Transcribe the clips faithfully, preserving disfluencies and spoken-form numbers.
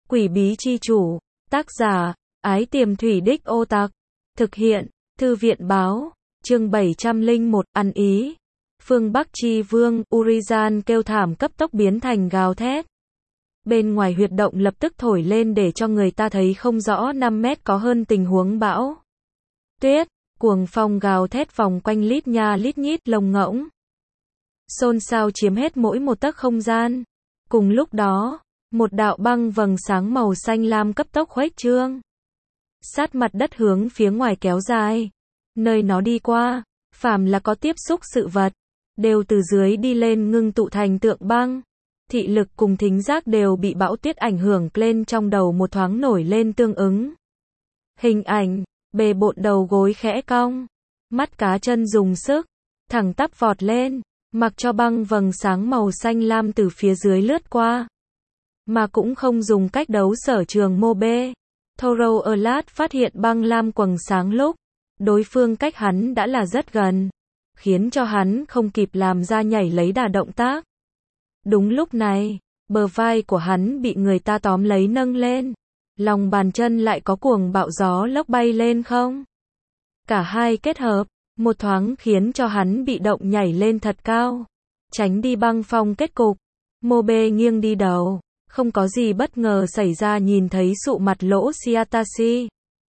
Quỷ bí chi chủ, tác giả, Ái Tiềm Thủy Đích Ô Tặc, thực hiện, Thư viện báo, chương bảy trăm lẻ một, ăn ý. Phương Bắc chi vương, Urizen kêu thảm cấp tốc biến thành gào thét. Bên ngoài huyệt động lập tức thổi lên để cho người ta thấy không rõ năm mét có hơn tình huống bão tuyết, cuồng phong gào thét vòng quanh lít nha lít nhít lồng ngỗng. Xôn xao chiếm hết mỗi một tấc không gian. Cùng lúc đó, một đạo băng vầng sáng màu xanh lam cấp tốc khuếch trương. Sát mặt đất hướng phía ngoài kéo dài. Nơi nó đi qua, phàm là có tiếp xúc sự vật, đều từ dưới đi lên ngưng tụ thành tượng băng. Thị lực cùng thính giác đều bị bão tuyết ảnh hưởng lên, trong đầu một thoáng nổi lên tương ứng hình ảnh, bề bộn đầu gối khẽ cong, mắt cá chân dùng sức, thẳng tắp vọt lên, mặc cho băng vầng sáng màu xanh lam từ phía dưới lướt qua. Mà cũng không dùng cách đấu sở trường mô bê. Thoro Erlat phát hiện băng lam quầng sáng lúc đối phương cách hắn đã là rất gần, khiến cho hắn không kịp làm ra nhảy lấy đà động tác. Đúng lúc này, bờ vai của hắn bị người ta tóm lấy nâng lên, lòng bàn chân lại có cuồng bạo gió lốc bay lên không. Cả hai kết hợp, một thoáng khiến cho hắn bị động nhảy lên thật cao, tránh đi băng phong kết cục. Mobe nghiêng đi đầu, không có gì bất ngờ xảy ra, nhìn thấy sụ mặt lỗ Siatashi.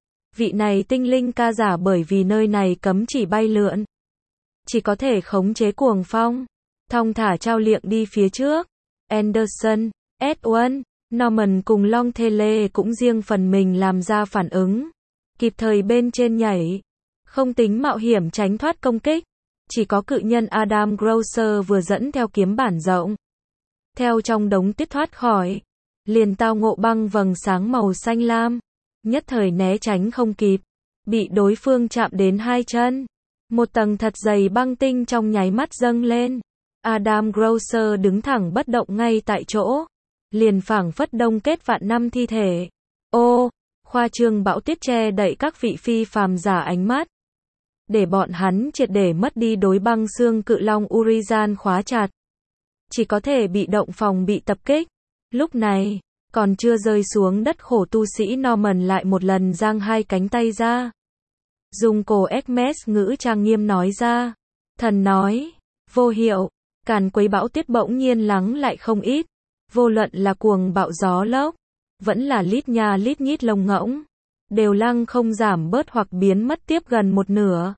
Vị này tinh linh ca giả bởi vì nơi này cấm chỉ bay lượn, chỉ có thể khống chế cuồng phong, thong thả trao liệng đi phía trước. Anderson, Edwin, Norman cùng Longthele cũng riêng phần mình làm ra phản ứng, kịp thời bên trên nhảy, không tính mạo hiểm tránh thoát công kích. Chỉ có cự nhân Adam Grosser vừa dẫn theo kiếm bản rộng, theo trong đống tuyết thoát khỏi, liền tao ngộ băng vầng sáng màu xanh lam, nhất thời né tránh không kịp, bị đối phương chạm đến hai chân. Một tầng thật dày băng tinh trong nháy mắt dâng lên. Adam Grosser đứng thẳng bất động ngay tại chỗ, liền phảng phất đông kết vạn năm thi thể. Ô, khoa trương bão tuyết che đậy các vị phi phàm giả ánh mắt, để bọn hắn triệt để mất đi đối băng xương cự long Urizen khóa chặt, chỉ có thể bị động phòng bị tập kích. Lúc này, còn chưa rơi xuống đất khổ tu sĩ Norman lại một lần giang hai cánh tay ra, dùng cổ Hermes ngữ trang nghiêm nói ra, thần nói, vô hiệu, càn quấy bão tuyết bỗng nhiên lắng lại không ít, vô luận là cuồng bạo gió lốc, vẫn là lít nha lít nhít lồng ngỗng, đều lăng không giảm bớt hoặc biến mất tiếp gần một nửa.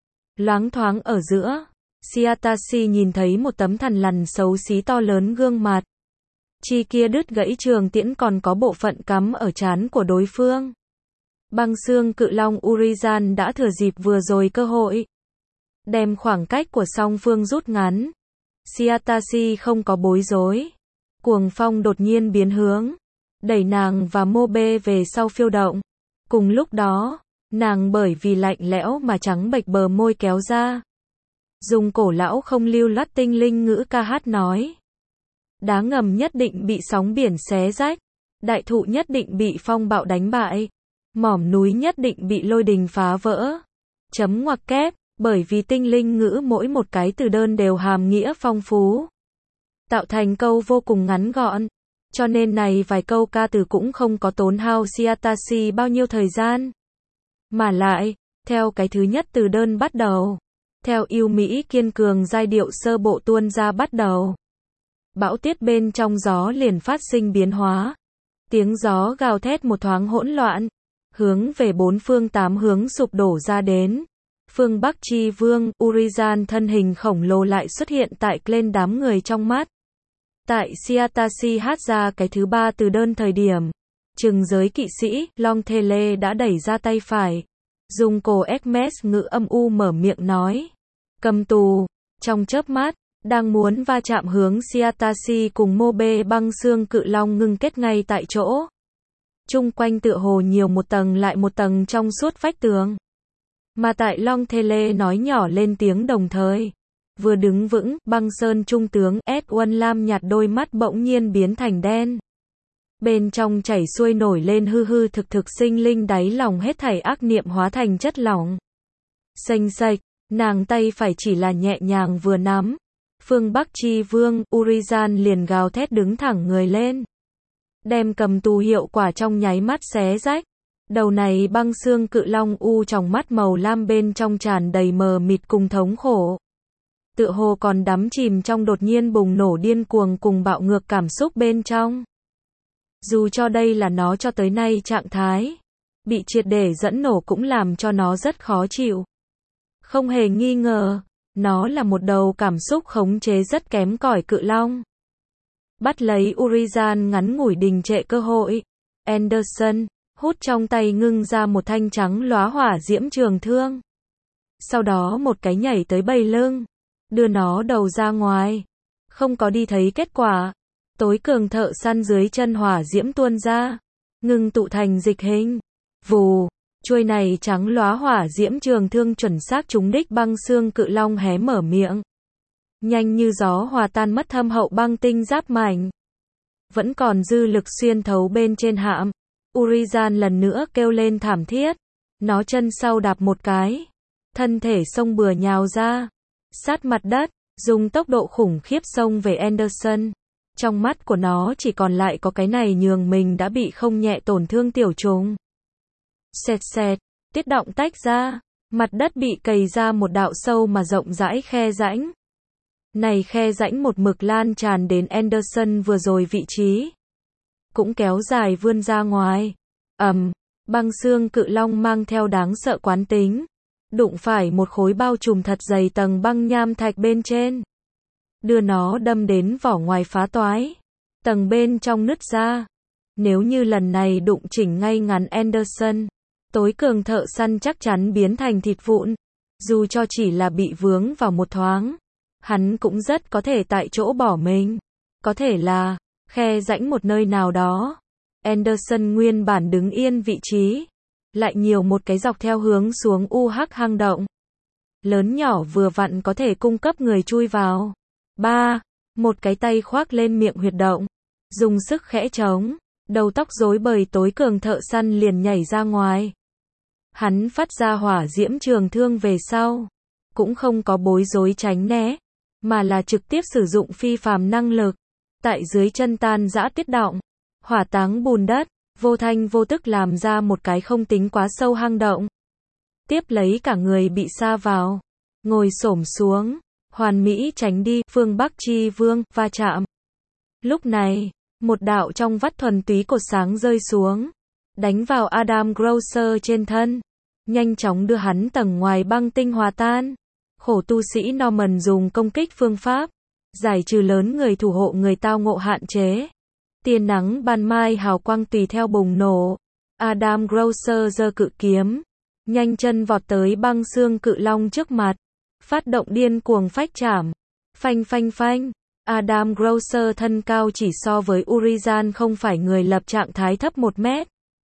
Loáng thoáng ở giữa, Siatashi nhìn thấy một tấm thằn lằn xấu xí to lớn gương mặt. Chi kia đứt gãy trường tiễn còn có bộ phận cắm ở trán của đối phương. Băng xương cự long Urizen đã thừa dịp vừa rồi cơ hội, đem khoảng cách của song phương rút ngắn. Siatashi không có bối rối. Cuồng phong đột nhiên biến hướng, đẩy nàng và Mobe về sau phiêu động. Cùng lúc đó, nàng bởi vì lạnh lẽo mà trắng bệch bờ môi kéo ra, dùng cổ lão không lưu loát tinh linh ngữ ca hát nói. Đá ngầm nhất định bị sóng biển xé rách, đại thụ nhất định bị phong bạo đánh bại, mỏm núi nhất định bị lôi đình phá vỡ. Chấm ngoặc kép, bởi vì tinh linh ngữ mỗi một cái từ đơn đều hàm nghĩa phong phú, tạo thành câu vô cùng ngắn gọn, cho nên này vài câu ca từ cũng không có tốn hao Siatashi bao nhiêu thời gian. Mà lại, theo cái thứ nhất từ đơn bắt đầu, theo yêu mỹ kiên cường giai điệu sơ bộ tuôn ra bắt đầu, bão tuyết bên trong gió liền phát sinh biến hóa. Tiếng gió gào thét một thoáng hỗn loạn, hướng về bốn phương tám hướng sụp đổ ra đến. Phương Bắc chi vương, Urizen thân hình khổng lồ lại xuất hiện tại lên đám người trong mắt. Tại Siatashi hát ra cái thứ ba từ đơn thời điểm, trừng giới kỵ sĩ, Longthele đã đẩy ra tay phải, dùng cổ Hermes ngữ âm u mở miệng nói. Cầm tù, trong chớp mắt, đang muốn va chạm hướng Siatashi cùng Mobe băng xương cự long ngưng kết ngay tại chỗ. Chung quanh tựa hồ nhiều một tầng lại một tầng trong suốt vách tường. Mà tại Longthele nói nhỏ lên tiếng đồng thời, vừa đứng vững, băng sơn trung tướng Edwin lam nhạt đôi mắt bỗng nhiên biến thành đen. Bên trong chảy xuôi nổi lên hư hư thực thực sinh linh, đáy lòng hết thảy ác niệm hóa thành chất lỏng. Xanh xạch, nàng tay phải chỉ là nhẹ nhàng vừa nắm. Phương Bắc chi vương, Urizen liền gào thét đứng thẳng người lên. đem cầm tù hiệu quả trong nháy mắt xé rách. Đầu này băng xương cự long u trong mắt màu lam bên trong tràn đầy mờ mịt cùng thống khổ. Tựa hồ còn đắm chìm trong đột nhiên bùng nổ điên cuồng cùng bạo ngược cảm xúc bên trong. Dù cho đây là nó cho tới nay trạng thái, bị triệt để dẫn nổ cũng làm cho nó rất khó chịu. Không hề nghi ngờ, nó là một đầu cảm xúc khống chế rất kém cỏi cự long. Bắt lấy Urizen ngắn ngủi đình trệ cơ hội, Anderson hút trong tay ngưng ra một thanh trắng lóa hỏa diễm trường thương. Sau đó một cái nhảy tới bầy lưng, đưa nó đầu ra ngoài. Không có đi thấy kết quả, tối cường thợ săn dưới chân hỏa diễm tuôn ra, ngưng tụ thành dịch hình. Vù, chuôi này trắng lóa hỏa diễm trường thương chuẩn xác trúng đích băng xương cự long hé mở miệng. Nhanh như gió hòa tan mất thâm hậu băng tinh giáp mảnh. Vẫn còn dư lực xuyên thấu bên trên hạm. Urizen lần nữa kêu lên thảm thiết. Nó chân sau đạp một cái. Thân thể xông bừa nhào ra. Sát mặt đất, dùng tốc độ khủng khiếp xông về Anderson. Trong mắt của nó chỉ còn lại có cái này nhường mình đã bị không nhẹ tổn thương tiểu trùng. Xẹt xẹt, tiết động tách ra. Mặt đất bị cày ra một đạo sâu mà rộng rãi khe rãnh. Này khe rãnh một mực lan tràn đến Anderson vừa rồi vị trí. Cũng kéo dài vươn ra ngoài. Ầm, um, băng xương cự long mang theo đáng sợ quán tính. Đụng phải một khối bao trùm thật dày tầng băng nham thạch bên trên. Đưa nó đâm đến vỏ ngoài phá toái. Tầng bên trong nứt ra. Nếu như lần này đụng chỉnh ngay ngắn Anderson, tối cường thợ săn chắc chắn biến thành thịt vụn. Dù cho chỉ là bị vướng vào một thoáng, hắn cũng rất có thể tại chỗ bỏ mình. Có thể là khe rãnh một nơi nào đó. Anderson nguyên bản đứng yên vị trí, lại nhiều một cái dọc theo hướng xuống u hắc hang động. Lớn nhỏ vừa vặn có thể cung cấp người chui vào. Ba, một cái tay khoác lên miệng huyệt động, dùng sức khẽ trống, đầu tóc rối bời tối cường thợ săn liền nhảy ra ngoài. Hắn phát ra hỏa diễm trường thương về sau, cũng không có bối rối tránh né, mà là trực tiếp sử dụng phi phàm năng lực, tại dưới chân tan rã tiết động, hỏa táng bùn đất, vô thanh vô tức làm ra một cái không tính quá sâu hang động. Tiếp lấy cả người bị sa vào, ngồi xổm xuống, hoàn mỹ tránh đi, phương Bắc Chi Vương, va chạm. Lúc này, một đạo trong vắt thuần túy cột sáng rơi xuống, đánh vào Adam Grocer trên thân, nhanh chóng đưa hắn tầng ngoài băng tinh hòa tan. Khổ tu sĩ Norman dùng công kích phương pháp, giải trừ lớn người thủ hộ người tao ngộ hạn chế. Tia nắng ban mai hào quang tùy theo bùng nổ. Adam Grocer giơ cự kiếm, nhanh chân vọt tới băng xương cự long trước mặt, phát động điên cuồng phách chạm. Phanh phanh phanh. Adam Grocer thân cao chỉ so với Urizen không phải người lập trạng thái thấp một mét.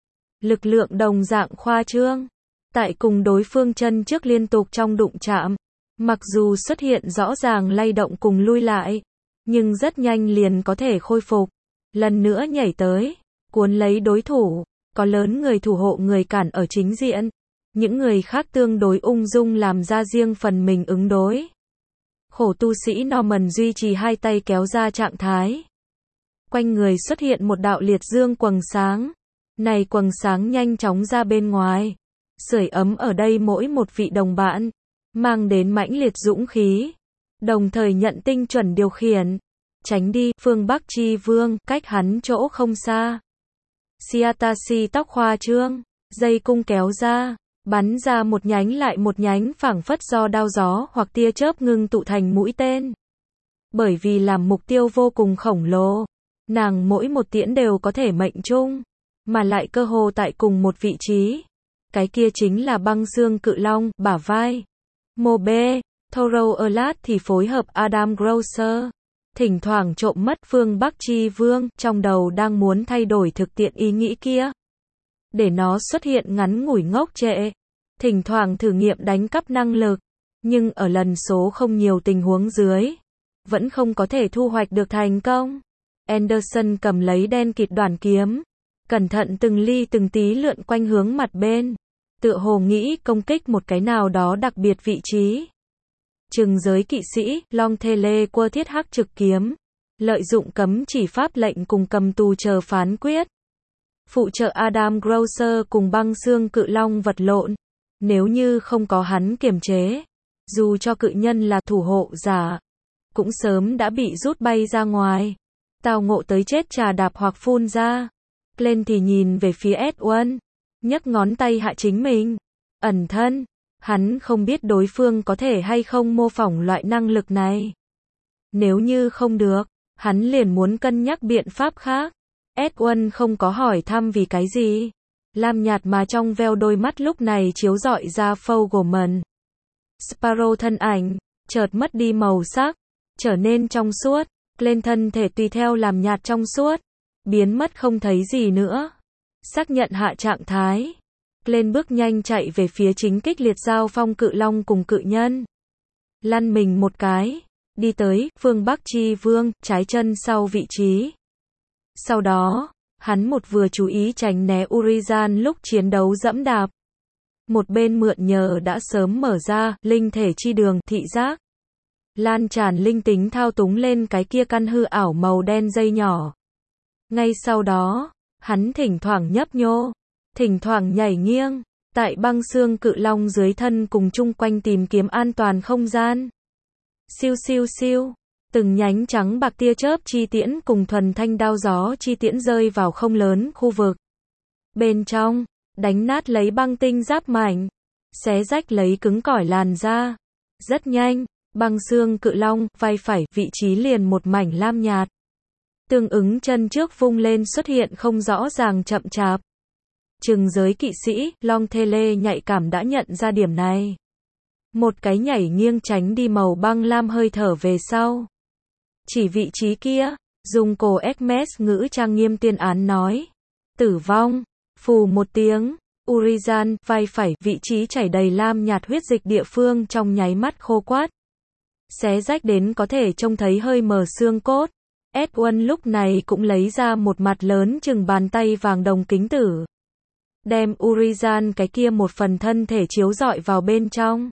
Lực lượng đồng dạng khoa trương. Tại cùng đối phương chân trước liên tục trong đụng chạm, mặc dù xuất hiện rõ ràng lay động cùng lui lại, nhưng rất nhanh liền có thể khôi phục. Lần nữa nhảy tới, cuốn lấy đối thủ, có lớn người thủ hộ người cản ở chính diện. Những người khác tương đối ung dung làm ra riêng phần mình ứng đối. Khổ tu sĩ Norman duy trì hai tay kéo ra trạng thái. Quanh người xuất hiện một đạo liệt dương quầng sáng. Này quầng sáng nhanh chóng ra bên ngoài, sưởi ấm ở đây mỗi một vị đồng bạn, mang đến mãnh liệt dũng khí, đồng thời nhận tinh chuẩn điều khiển. Tránh đi, phương Bắc Chi Vương, cách hắn chỗ không xa. Siatashi tóc khoa trương, dây cung kéo ra, bắn ra một nhánh lại một nhánh phảng phất do đao gió hoặc tia chớp ngưng tụ thành mũi tên. Bởi vì làm mục tiêu vô cùng khổng lồ, nàng mỗi một tiễn đều có thể mệnh trung, mà lại cơ hồ tại cùng một vị trí. Cái kia chính là băng xương cự long, bả vai. Mobe, Thoro Erlat thì phối hợp Adam Grocer. Thỉnh thoảng trộm mất phương Bắc Chi Vương, trong đầu đang muốn thay đổi thực tiễn ý nghĩ kia. Để nó xuất hiện ngắn ngủi ngốc trệ. Thỉnh thoảng thử nghiệm đánh cắp năng lực. Nhưng ở lần số không nhiều tình huống dưới, vẫn không có thể thu hoạch được thành công. Anderson cầm lấy đen kịt đoàn kiếm, cẩn thận từng ly từng tí lượn quanh hướng mặt bên, tựa hồ nghĩ công kích một cái nào đó đặc biệt vị trí. Trừng giới kỵ sĩ, Long Thele Quơ Thiết Hắc trực kiếm, lợi dụng cấm chỉ pháp lệnh cùng cầm tù chờ phán quyết. Phụ trợ Adam Grosser cùng băng xương cự long vật lộn. Nếu như không có hắn kiềm chế, dù cho cự nhân là thủ hộ giả, cũng sớm đã bị rút bay ra ngoài. Tao ngộ tới chết trà đạp hoặc phun ra. Glenn thì nhìn về phía Edwin, nhấc ngón tay hạ chính mình. Ẩn thân. Hắn không biết đối phương có thể hay không mô phỏng loại năng lực này. Nếu như không được, hắn liền muốn cân nhắc biện pháp khác. Edwin không có hỏi thăm vì cái gì. Lam nhạt mà trong veo đôi mắt lúc này chiếu rọi ra Fogelman. Sparrow thân ảnh, chợt mất đi màu sắc, trở nên trong suốt. Lên thân thể tùy theo làm nhạt trong suốt, biến mất không thấy gì nữa. Xác nhận hạ trạng thái. Lên bước nhanh chạy về phía chính kích liệt giao phong cự long cùng cự nhân. Lăn mình một cái, đi tới phương Bắc Chi Vương, trái chân sau vị trí. Sau đó, hắn một vừa chú ý tránh né Urizen lúc chiến đấu dẫm đạp. Một bên mượn nhờ đã sớm mở ra, linh thể chi đường, thị giác. Lan tràn linh tính thao túng lên cái kia căn hư ảo màu đen dây nhỏ. Ngay sau đó, hắn thỉnh thoảng nhấp nhô, thỉnh thoảng nhảy nghiêng, tại băng xương cự long dưới thân cùng chung quanh tìm kiếm an toàn không gian. Siêu siêu siêu, từng nhánh trắng bạc tia chớp chi tiễn cùng thuần thanh đao gió chi tiễn rơi vào không lớn khu vực. Bên trong, đánh nát lấy băng tinh giáp mảnh, xé rách lấy cứng cỏi làn da. Rất nhanh, băng xương cự long, vai phải, vị trí liền một mảnh lam nhạt. Tương ứng chân trước vung lên xuất hiện không rõ ràng chậm chạp. Trừng giới kỵ sĩ, Long Thele nhạy cảm đã nhận ra điểm này. Một cái nhảy nghiêng tránh đi màu băng lam hơi thở về sau. Chỉ vị trí kia, dùng cổ Hermes ngữ trang nghiêm tuyên án nói. Tử vong, phù một tiếng, Urizen, vai phải, vị trí chảy đầy lam nhạt huyết dịch địa phương trong nháy mắt khô quắt. Xé rách đến có thể trông thấy hơi mờ xương cốt. Edwin lúc này cũng lấy ra một mặt lớn chừng bàn tay vàng đồng kính tử. Đem Urizen cái kia một phần thân thể chiếu rọi vào bên trong.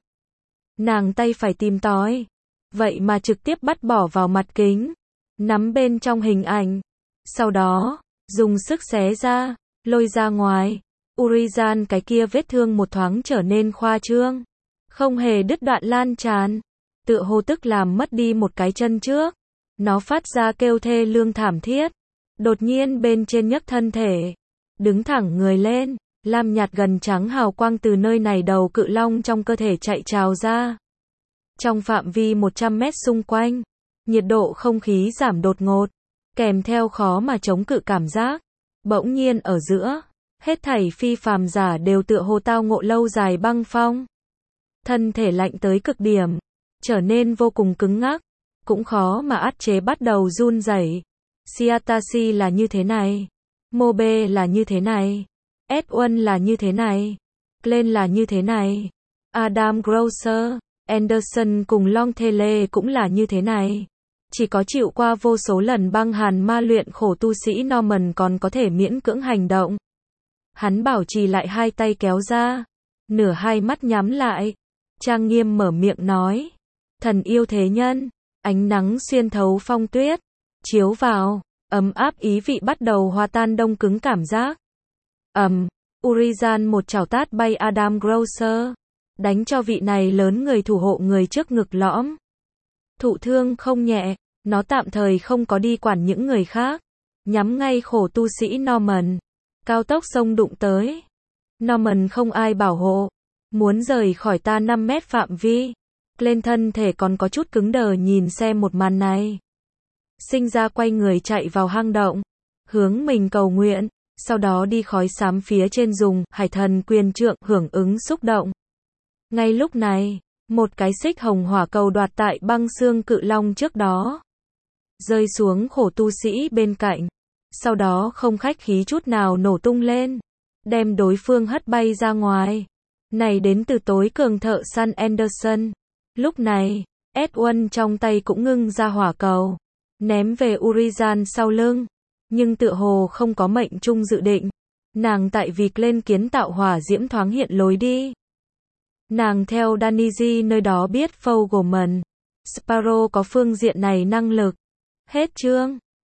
Nàng tay phải tìm tòi. Vậy mà trực tiếp bắt bỏ vào mặt kính. Nắm bên trong hình ảnh. Sau đó, dùng sức xé ra, lôi ra ngoài. Urizen cái kia vết thương một thoáng trở nên khoa trương. Không hề đứt đoạn lan tràn. Tựa hồ tức làm mất đi một cái chân trước. Nó phát ra kêu thê lương thảm thiết. Đột nhiên bên trên nhấc thân thể. Đứng thẳng người lên. Lam nhạt gần trắng hào quang từ nơi này đầu cự long trong cơ thể chạy trào ra. Trong phạm vi một trăm mét xung quanh, nhiệt độ không khí giảm đột ngột, kèm theo khó mà chống cự cảm giác. Bỗng nhiên ở giữa, hết thảy phi phàm giả đều tựa hồ tao ngộ lâu dài băng phong. Thân thể lạnh tới cực điểm, trở nên vô cùng cứng ngắc, cũng khó mà át chế bắt đầu run rẩy. Siatasi là như thế này, Mobe là như thế này, Edwin là như thế này, Glenn là như thế này, Adam Grosser, Anderson cùng Long Thele cũng là như thế này. Chỉ có chịu qua vô số lần băng hàn ma luyện khổ tu sĩ Norman còn có thể miễn cưỡng hành động. Hắn bảo trì lại hai tay kéo ra, nửa hai mắt nhắm lại, trang nghiêm mở miệng nói. Thần yêu thế nhân, ánh nắng xuyên thấu phong tuyết, chiếu vào, ấm áp ý vị bắt đầu hòa tan đông cứng cảm giác. Ầm, Urizen một chảo tát bay Adam Grosser, đánh cho vị này lớn người thủ hộ người trước ngực lõm. Thụ thương không nhẹ, nó tạm thời không có đi quản những người khác, nhắm ngay khổ tu sĩ Norman. Cao tốc sông đụng tới. Norman không ai bảo hộ, muốn rời khỏi ta năm mét phạm vi. Lên thân thể còn có chút cứng đờ nhìn xem một màn này. Sinh ra quay người chạy vào hang động, hướng mình cầu nguyện, sau đó đi khói xám phía trên dùng hải thần quyền trượng hưởng ứng xúc động. Ngay lúc này, một cái xích hồng hỏa cầu đoạt tại băng xương cự long trước đó, rơi xuống khổ tu sĩ bên cạnh, sau đó không khách khí chút nào nổ tung lên, đem đối phương hất bay ra ngoài. Này đến từ tối cường thợ săn Anderson. Lúc này, Edwin trong tay cũng ngưng ra hỏa cầu, ném về Urizen sau lưng, nhưng tựa hồ không có mệnh trung dự định. Nàng tại vì lên kiến tạo hỏa diễm thoáng hiện lối đi. Nàng theo Daniji nơi đó biết Fogelman, Sparrow có phương diện này năng lực. Hết chương.